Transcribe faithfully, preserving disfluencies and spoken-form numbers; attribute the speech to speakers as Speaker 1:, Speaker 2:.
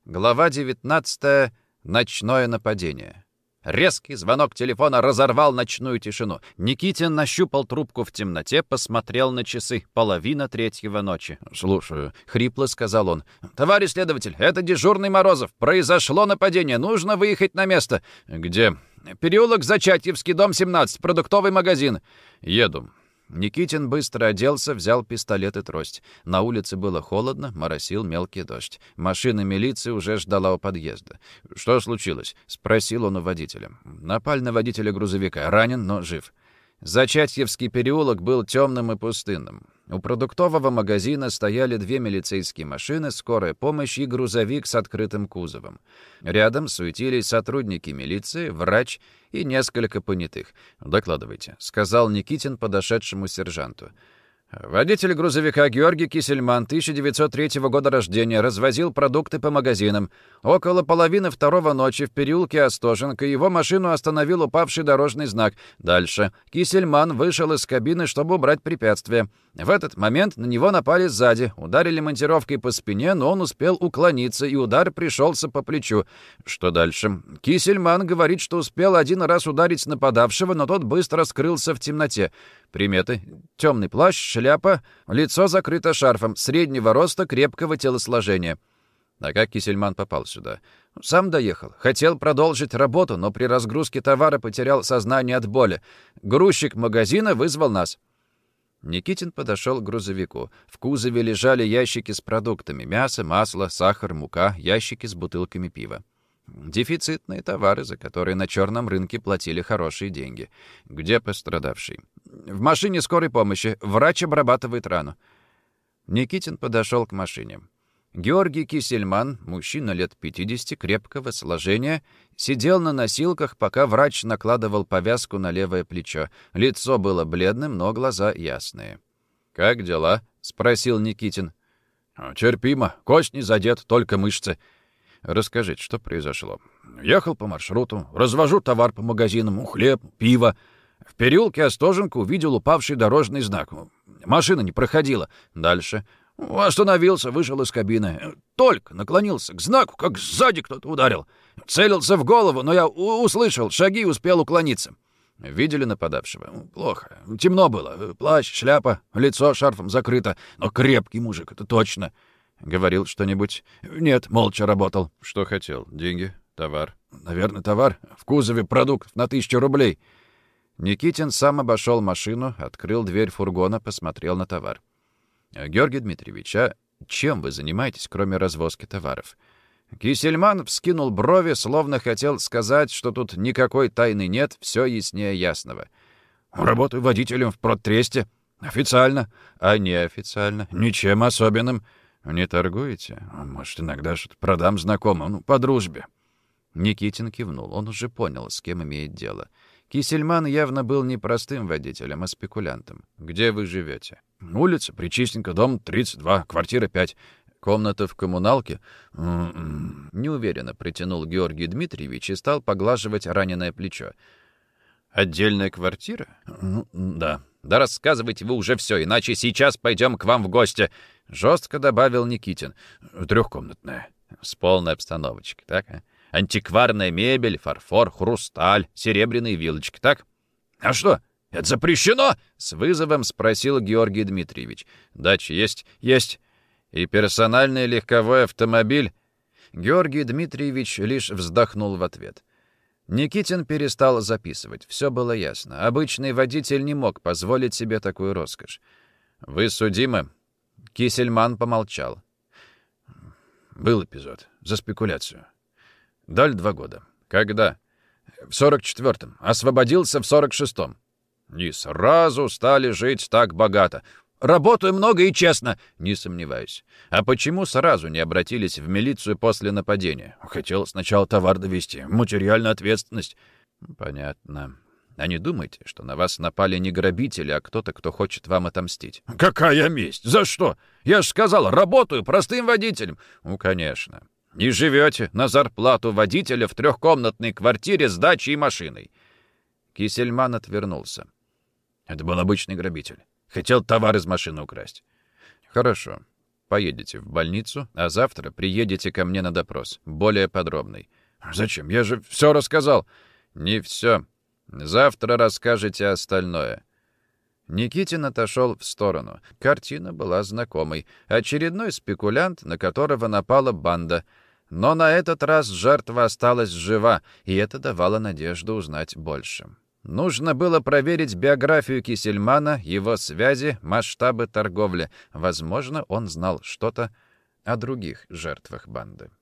Speaker 1: Глава девятнадцатая. Ночное нападение. Резкий звонок телефона разорвал ночную тишину. Никитин нащупал трубку в темноте, посмотрел на часы. Половина третьего ночи. «Слушаю», — хрипло сказал он. «Товарищ следователь, это дежурный Морозов. Произошло нападение. Нужно выехать на место». «Где?» «Переулок Зачатьевский, дом семнадцать, продуктовый магазин». «Еду». Никитин быстро оделся, взял пистолет и трость. На улице было холодно, моросил мелкий дождь. Машина милиции уже ждала у подъезда. «Что случилось?» — спросил он у водителя. «Напали на водителя грузовика. Ранен, но жив». Зачатьевский переулок был темным и пустынным. У продуктового магазина стояли две милицейские машины, скорая помощь и грузовик с открытым кузовом. Рядом суетились сотрудники милиции, врач и несколько понятых. «Докладывайте», — сказал Никитин подошедшему сержанту. «Водитель грузовика Георгий Кисельман, тысяча девятьсот третьего года рождения, развозил продукты по магазинам. Около половины второго ночи в переулке Остоженко его машину остановил упавший дорожный знак. Дальше. Кисельман вышел из кабины, чтобы убрать препятствие. В этот момент на него напали сзади, ударили монтировкой по спине, но он успел уклониться, и удар пришелся по плечу. Что дальше? Кисельман говорит, что успел один раз ударить нападавшего, но тот быстро скрылся в темноте. Приметы. Темный плащ, шляпа, лицо закрыто шарфом, среднего роста, крепкого телосложения». «А как Кисельман попал сюда?» «Сам доехал. Хотел продолжить работу, но при разгрузке товара потерял сознание от боли. Грузчик магазина вызвал нас». Никитин подошел к грузовику. В кузове лежали ящики с продуктами: мясо, масло, сахар, мука, ящики с бутылками пива. Дефицитные товары, за которые на черном рынке платили хорошие деньги. «Где пострадавший?» «В машине скорой помощи. Врач обрабатывает рану». Никитин подошел к машине. Георгий Кисельман, мужчина лет пятидесяти, крепкого сложения, сидел на носилках, пока врач накладывал повязку на левое плечо. Лицо было бледным, но глаза ясные. «Как дела?» — спросил Никитин. «Терпимо. Кость не задет, только мышцы». «Расскажите, что произошло?» «Ехал по маршруту, развожу товар по магазинам, хлеб, пиво. В переулке Остоженко увидел упавший дорожный знак. Машина не проходила. Дальше. Остановился, вышел из кабины. Только наклонился к знаку, как сзади кто-то ударил. Целился в голову, но я услышал шаги и успел уклониться». «Видели нападавшего?» «Плохо. Темно было. Плащ, шляпа, лицо шарфом закрыто. Но крепкий мужик, это точно». «Говорил что-нибудь?» «Нет, молча работал». «Что хотел? Деньги? Товар?» «Наверное, товар. В кузове продуктов на тысячу рублей». Никитин сам обошел машину, открыл дверь фургона, посмотрел на товар. «Георгий Дмитриевич, а чем вы занимаетесь, кроме развозки товаров?» Кисельман вскинул брови, словно хотел сказать, что тут никакой тайны нет, все яснее ясного. «Работаю водителем в продтресте. Официально». «А неофициально?» «Ничем особенным». «Не торгуете?» «Может, иногда что-то продам знакомым, ну, по дружбе». Никитин кивнул. Он уже понял, с кем имеет дело. Кисельман явно был не простым водителем, а спекулянтом. «Где вы живете?» «Улица Причистенко, дом тридцать два, квартира пять. Комната в коммуналке?» «М-м-м», неуверенно протянул Георгий Дмитриевич и стал поглаживать раненое плечо. «Отдельная квартира?» «Ну, да». «Да рассказывайте вы уже все, иначе сейчас пойдем к вам в гости», — жестко добавил Никитин. «Трехкомнатная». «С полной обстановочкой, так? А? Антикварная мебель, фарфор, хрусталь, серебряные вилочки, так?» «А что, это запрещено?» — с вызовом спросил Георгий Дмитриевич. «Дача есть?» «Есть». «И персональный легковой автомобиль?» Георгий Дмитриевич лишь вздохнул в ответ. Никитин перестал записывать. Все было ясно. Обычный водитель не мог позволить себе такую роскошь. «Вы судимы?» Кисельман помолчал. «Был эпизод. За спекуляцию. Дали два года». «Когда?» «В сорок четвертом. Освободился в сорок шестом». «И сразу стали жить так богато». «Работаю много и честно». «Не сомневаюсь. А почему сразу не обратились в милицию после нападения?» «Хотел сначала товар довести. Материальная ответственность». «Понятно. А не думайте, что на вас напали не грабители, а кто-то, кто хочет вам отомстить?» «Какая месть? За что? Я же сказал, работаю простым водителем». «Ну, конечно. И живете на зарплату водителя в трехкомнатной квартире с дачей и машиной». Кисельман отвернулся. «Это был обычный грабитель. Хотел товар из машины украсть». «Хорошо. Поедете в больницу, а завтра приедете ко мне на допрос, более подробный». «Зачем? Я же все рассказал». «Не все. Завтра расскажете остальное». Никитин отошел в сторону. Картина была знакомой. Очередной спекулянт, на которого напала банда. Но на этот раз жертва осталась жива, и это давало надежду узнать больше. Нужно было проверить биографию Кисельмана, его связи, масштабы торговли. Возможно, он знал что-то о других жертвах банды.